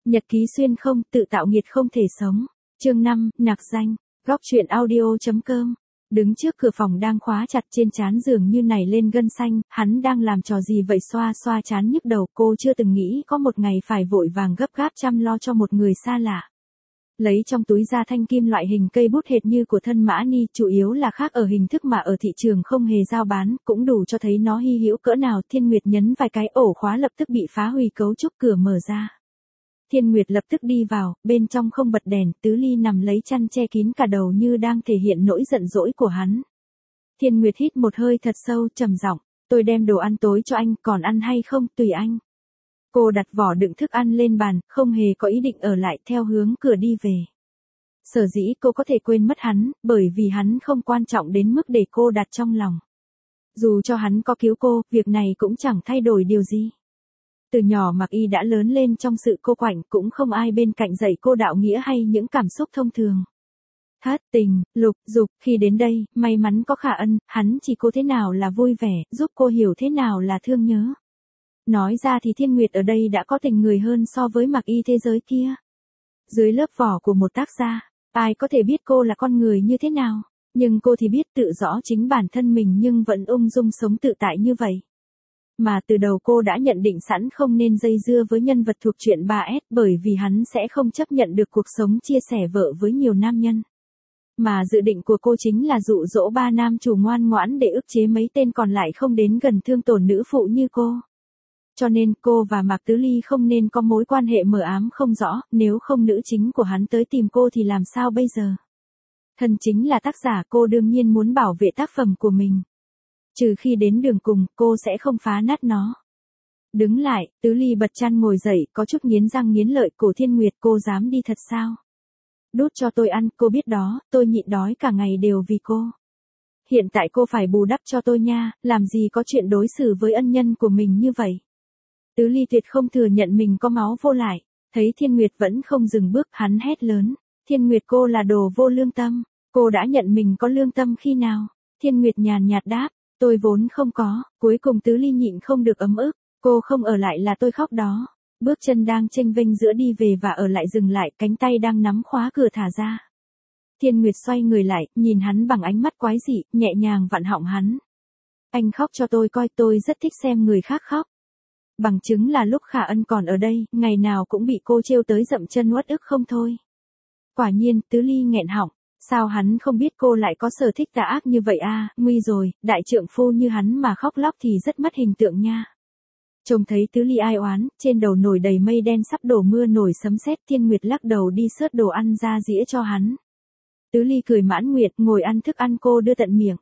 Nhật ký xuyên không, tự tạo nghiệt không thể sống. Chương 5, nặc danh. Góc truyện audio.com. Đứng trước cửa phòng đang khóa chặt, trên trán giường như nảy lên gân xanh, hắn đang làm trò gì vậy? Xoa xoa trán nhức đầu, cô chưa từng nghĩ có một ngày phải vội vàng gấp gáp chăm lo cho một người xa lạ. Lấy trong túi ra thanh kim loại hình cây bút hệt như của thân mã ni, chủ yếu là khác ở hình thức mà ở thị trường không hề giao bán, cũng đủ cho thấy nó hy hữu cỡ nào. Thiên Nguyệt nhấn vài cái, ổ khóa lập tức bị phá hủy, cấu trúc cửa mở ra. Thiên Nguyệt lập tức đi vào, bên trong không bật đèn, Tứ Ly nằm lấy chăn che kín cả đầu như đang thể hiện nỗi giận dỗi của hắn. Thiên Nguyệt hít một hơi thật sâu, trầm giọng, tôi đem đồ ăn tối cho anh, còn ăn hay không, tùy anh. Cô đặt vỏ đựng thức ăn lên bàn, không hề có ý định ở lại, theo hướng cửa đi về. Sở dĩ cô có thể quên mất hắn, bởi vì hắn không quan trọng đến mức để cô đặt trong lòng. Dù cho hắn có cứu cô, việc này cũng chẳng thay đổi điều gì. Từ nhỏ Mạc Y đã lớn lên trong sự cô quạnh, cũng không ai bên cạnh dạy cô đạo nghĩa hay những cảm xúc thông thường. Thất tình, lục dục, khi đến đây, may mắn có Khả Ân, hắn chỉ cô thế nào là vui vẻ, giúp cô hiểu thế nào là thương nhớ. Nói ra thì Thiên Nguyệt ở đây đã có tình người hơn so với Mạc Y thế giới kia. Dưới lớp vỏ của một tác gia, ai có thể biết cô là con người như thế nào, nhưng cô thì biết tự rõ chính bản thân mình nhưng vẫn ung dung sống tự tại như vậy. Mà từ đầu cô đã nhận định sẵn không nên dây dưa với nhân vật thuộc truyện 3S, bởi vì hắn sẽ không chấp nhận được cuộc sống chia sẻ vợ với nhiều nam nhân. Mà dự định của cô chính là dụ dỗ ba nam chủ ngoan ngoãn để ức chế mấy tên còn lại không đến gần thương tổn nữ phụ như cô. Cho nên cô và Mạc Tứ Ly không nên có mối quan hệ mờ ám không rõ, nếu không nữ chính của hắn tới tìm cô thì làm sao bây giờ? Thân chính là tác giả, cô đương nhiên muốn bảo vệ tác phẩm của mình. Trừ khi đến đường cùng, cô sẽ không phá nát nó. Đứng lại, Tứ Ly bật chăn ngồi dậy, có chút nghiến răng nghiến lợi, cổ Thiên Nguyệt, cô dám đi thật sao? Đút cho tôi ăn, cô biết đó, tôi nhịn đói cả ngày đều vì cô. Hiện tại cô phải bù đắp cho tôi nha, làm gì có chuyện đối xử với ân nhân của mình như vậy. Tứ Ly tuyệt không thừa nhận mình có máu vô lại, thấy Thiên Nguyệt vẫn không dừng bước, hắn hét lớn, Thiên Nguyệt, cô là đồ vô lương tâm, cô đã nhận mình có lương tâm khi nào? Thiên Nguyệt nhàn nhạt đáp, tôi vốn không có. Cuối cùng Tứ Ly nhịn không được ấm ức, cô không ở lại là tôi khóc đó. Bước chân đang chênh vênh giữa đi về và ở lại dừng lại, cánh tay đang nắm khóa cửa thả ra. Thiên Nguyệt xoay người lại, nhìn hắn bằng ánh mắt quái dị, nhẹ nhàng vặn họng hắn. Anh khóc cho tôi coi, tôi rất thích xem người khác khóc. Bằng chứng là lúc Khả Ân còn ở đây, ngày nào cũng bị cô trêu tới dậm chân uất ức không thôi. Quả nhiên, Tứ Ly nghẹn họng. Sao hắn không biết cô lại có sở thích tà ác như vậy à? Nguy rồi, đại trượng phu như hắn mà khóc lóc thì rất mất hình tượng nha. Trông thấy Tứ Ly ai oán, trên đầu nổi đầy mây đen sắp đổ mưa nổi sấm sét, Thiên Nguyệt lắc đầu đi xớt đồ ăn ra dĩa cho hắn. Tứ Ly cười mãn nguyệt, ngồi ăn thức ăn cô đưa tận miệng.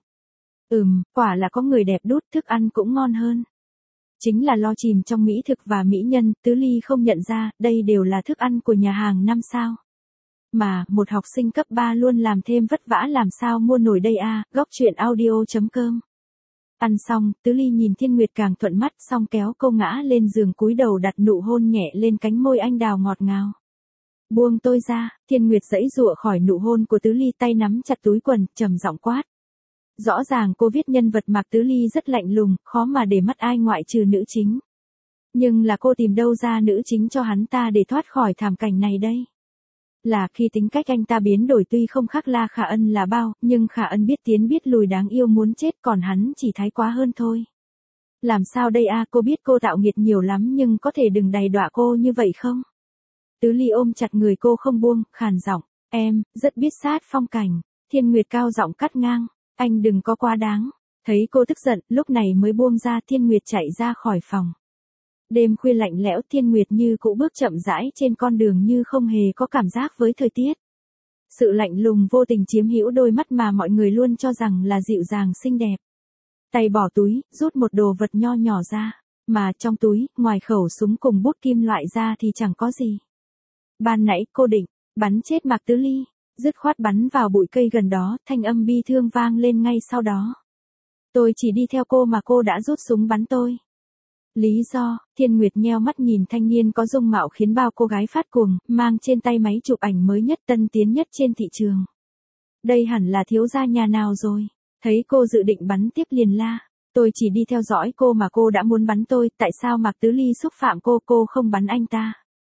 Quả là có người đẹp đút, thức ăn cũng ngon hơn. Chính là lo chìm trong mỹ thực và mỹ nhân, Tứ Ly không nhận ra, đây đều là thức ăn của nhà hàng 5 sao. Mà, một học sinh cấp 3 luôn làm thêm vất vả làm sao mua nổi đây à? Góc truyện audio.com. Ăn xong, Tứ Ly nhìn Thiên Nguyệt càng thuận mắt, xong kéo cô ngã lên giường, cúi đầu đặt nụ hôn nhẹ lên cánh môi anh đào ngọt ngào. Buông tôi ra. Thiên Nguyệt giãy giụa khỏi nụ hôn của Tứ Ly, tay nắm chặt túi quần, trầm giọng quát. Rõ ràng cô viết nhân vật Mạc Tứ Ly rất lạnh lùng, khó mà để mắt ai ngoại trừ nữ chính. Nhưng là cô tìm đâu ra nữ chính cho hắn ta để thoát khỏi thảm cảnh này đây? Là khi tính cách anh ta biến đổi, tuy không khác La Khả Ân là bao, nhưng Khả Ân biết tiến biết lùi, đáng yêu muốn chết, còn hắn chỉ thái quá hơn thôi. Làm sao đây à? Cô biết cô tạo nghiệt nhiều lắm nhưng có thể đừng đày đọa cô như vậy không? Tứ Ly ôm chặt người cô không buông, khàn giọng, em, rất biết sát phong cảnh. Thiên Nguyệt cao giọng cắt ngang, anh đừng có quá đáng. Thấy cô tức giận, lúc này mới buông ra, Thiên Nguyệt chạy ra khỏi phòng. Đêm khuya lạnh lẽo, Thiên Nguyệt như cũ bước chậm rãi trên con đường như không hề có cảm giác với thời tiết. Sự lạnh lùng vô tình chiếm hữu đôi mắt mà mọi người luôn cho rằng là dịu dàng xinh đẹp. Tay bỏ túi, rút một đồ vật nho nhỏ ra, mà trong túi, ngoài khẩu súng cùng bút kim loại ra thì chẳng có gì. Ban nãy cô định bắn chết Mạc Tứ Ly, dứt khoát bắn vào bụi cây gần đó, thanh âm bi thương vang lên ngay sau đó. Tôi chỉ đi theo cô mà cô đã rút súng bắn tôi. Lý do? Thiên Nguyệt nheo mắt nhìn thanh niên có dung mạo khiến bao cô gái phát cuồng, mang trên tay máy chụp ảnh mới nhất, tân tiến nhất trên thị trường. Đây hẳn là thiếu gia nhà nào rồi? Thấy cô dự định bắn tiếp liền la. Tôi chỉ đi theo dõi cô mà cô đã muốn bắn tôi, tại sao Mạc Tứ Ly xúc phạm cô không bắn anh ta?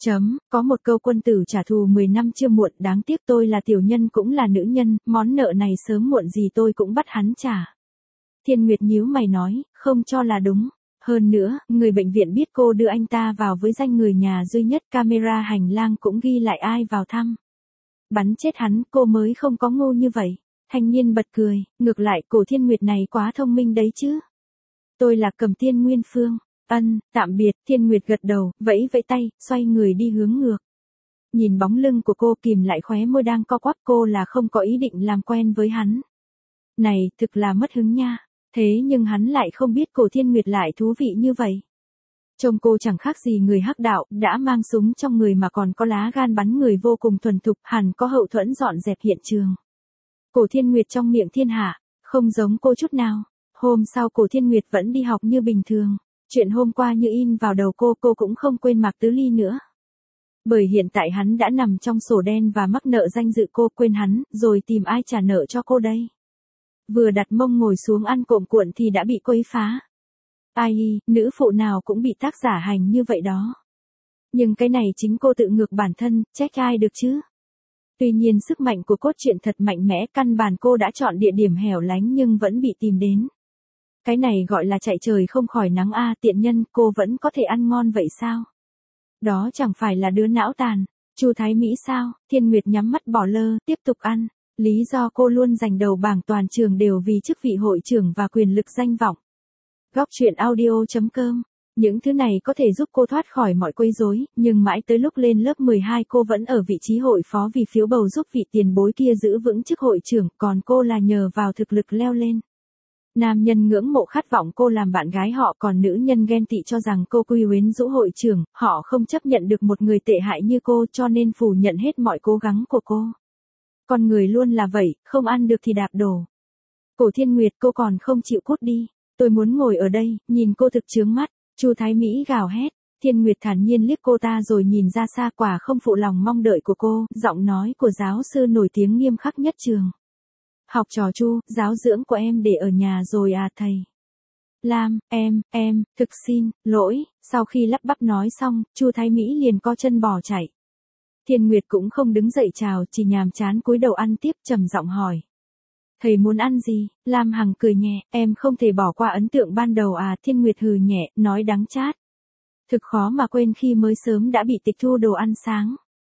Có một câu quân tử trả thù 10 năm chưa muộn, đáng tiếc tôi là tiểu nhân cũng là nữ nhân, món nợ này sớm muộn gì tôi cũng bắt hắn trả. Thiên Nguyệt nhíu mày nói, không cho là đúng. Hơn nữa, người bệnh viện biết cô đưa anh ta vào với danh người nhà duy nhất, camera hành lang cũng ghi lại ai vào thăm. Bắn chết hắn, cô mới không có ngu như vậy. Thanh niên bật cười, ngược lại Cổ Thiên Nguyệt này quá thông minh đấy chứ. Tôi là Cầm Tiên Nguyên Phương. Tạm biệt. Thiên Nguyệt gật đầu, vẫy vẫy tay, xoay người đi hướng ngược. Nhìn bóng lưng của cô, kìm lại khóe môi đang co quắp, cô là không có ý định làm quen với hắn. Này, thực là mất hứng nha. Thế nhưng hắn lại không biết Cổ Thiên Nguyệt lại thú vị như vậy. Trông cô chẳng khác gì người hắc đạo, đã mang súng trong người mà còn có lá gan bắn người vô cùng thuần thục, hẳn có hậu thuẫn dọn dẹp hiện trường. Cổ Thiên Nguyệt trong miệng thiên hạ, không giống cô chút nào. Hôm sau Cổ Thiên Nguyệt vẫn đi học như bình thường. Chuyện hôm qua như in vào đầu cô cũng không quên Mạc Tứ Ly nữa. Bởi hiện tại hắn đã nằm trong sổ đen và mắc nợ danh dự, cô quên hắn, rồi tìm ai trả nợ cho cô đây. Vừa đặt mông ngồi xuống ăn cộm cuộn thì đã bị quấy phá. Ai, nữ phụ nào cũng bị tác giả hành như vậy đó. Nhưng cái này chính cô tự ngược bản thân, trách ai được chứ. Tuy nhiên sức mạnh của cốt truyện thật mạnh mẽ, căn bản cô đã chọn địa điểm hẻo lánh nhưng vẫn bị tìm đến. Cái này gọi là chạy trời không khỏi nắng a, tiện nhân, cô vẫn có thể ăn ngon vậy sao? Đó chẳng phải là đứa não tàn, Chu Thái Mỹ sao? Thiên Nguyệt nhắm mắt bỏ lơ, tiếp tục ăn. Lý do cô luôn giành đầu bảng toàn trường đều vì chức vị hội trưởng và quyền lực danh vọng. Góc truyện audio.com. Những thứ này có thể giúp cô thoát khỏi mọi quấy rối, nhưng mãi tới lúc lên lớp 12 cô vẫn ở vị trí hội phó vì phiếu bầu giúp vị tiền bối kia giữ vững chức hội trưởng, còn cô là nhờ vào thực lực leo lên. Nam nhân ngưỡng mộ khát vọng cô làm bạn gái họ, còn nữ nhân ghen tị cho rằng cô quy quyến rũ hội trưởng, họ không chấp nhận được một người tệ hại như cô cho nên phủ nhận hết mọi cố gắng của cô. Con người luôn là vậy, không ăn được thì đạp đổ. Cổ Thiên Nguyệt, cô còn không chịu cút đi. Tôi muốn ngồi ở đây, nhìn cô thực chướng mắt. Chu Thái Mỹ gào hét. Thiên Nguyệt thản nhiên liếc cô ta rồi nhìn ra xa, quả không phụ lòng mong đợi của cô. Giọng nói của giáo sư nổi tiếng nghiêm khắc nhất trường. Học trò Chu, giáo dưỡng của em để ở nhà rồi à thầy. Lam, em, thực xin, lỗi. Sau khi lắp bắp nói xong, Chu Thái Mỹ liền co chân bỏ chạy. Thiên Nguyệt cũng không đứng dậy chào, chỉ nhàm chán cúi đầu ăn tiếp, trầm giọng hỏi. Thầy muốn ăn gì? Lam Hằng cười nhẹ, em không thể bỏ qua ấn tượng ban đầu à. Thiên Nguyệt hừ nhẹ, nói đắng chát. Thực khó mà quên khi mới sớm đã bị tịch thu đồ ăn sáng.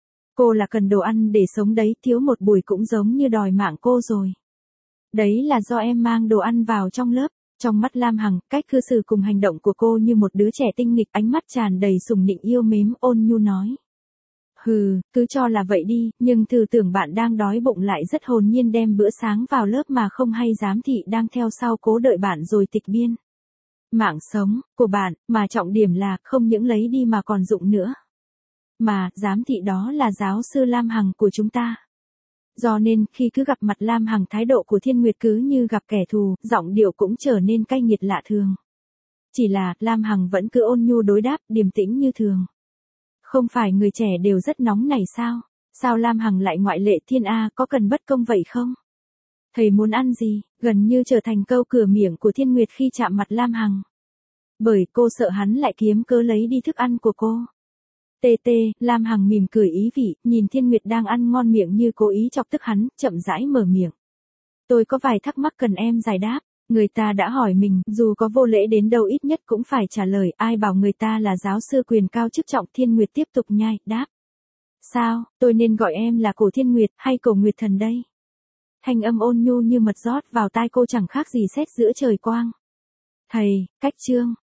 Cô là cần đồ ăn để sống đấy, thiếu một buổi cũng giống như đòi mạng cô rồi. Đấy là do em mang đồ ăn vào trong lớp. Trong mắt Lam Hằng, cách cư xử cùng hành động của cô như một đứa trẻ tinh nghịch, ánh mắt tràn đầy sùng nịnh yêu mến, ôn nhu nói. Hừ, cứ cho là vậy đi, nhưng thử tưởng bạn đang đói bụng lại rất hồn nhiên đem bữa sáng vào lớp mà không hay giám thị đang theo sau cố đợi bạn rồi tịch biên. Mạng sống của bạn, mà trọng điểm là không những lấy đi mà còn dụng nữa. Mà, giám thị đó là giáo sư Lam Hằng của chúng ta. Do nên, khi cứ gặp mặt Lam Hằng, thái độ của Thiên Nguyệt cứ như gặp kẻ thù, giọng điệu cũng trở nên cay nghiệt lạ thường. Chỉ là, Lam Hằng vẫn cứ ôn nhu đối đáp, điềm tĩnh như thường. Không phải người trẻ đều rất nóng này sao? Sao Lam Hằng lại ngoại lệ? Thiên A, có cần bất công vậy không? Thầy muốn ăn gì? Gần như trở thành câu cửa miệng của Thiên Nguyệt khi chạm mặt Lam Hằng. Bởi cô sợ hắn lại kiếm cớ lấy đi thức ăn của cô. Lam Hằng mỉm cười ý vị, nhìn Thiên Nguyệt đang ăn ngon miệng như cố ý chọc tức hắn, chậm rãi mở miệng. Tôi có vài thắc mắc cần em giải đáp. Người ta đã hỏi mình, dù có vô lễ đến đâu ít nhất cũng phải trả lời, ai bảo người ta là giáo sư quyền cao chức trọng. Thiên Nguyệt tiếp tục nhai, đáp. Sao, tôi nên gọi em là Cổ Thiên Nguyệt, hay Cổ Nguyệt Thần đây? Thanh âm ôn nhu như mật rót vào tai cô chẳng khác gì sét giữa trời quang. Thầy, cách chương.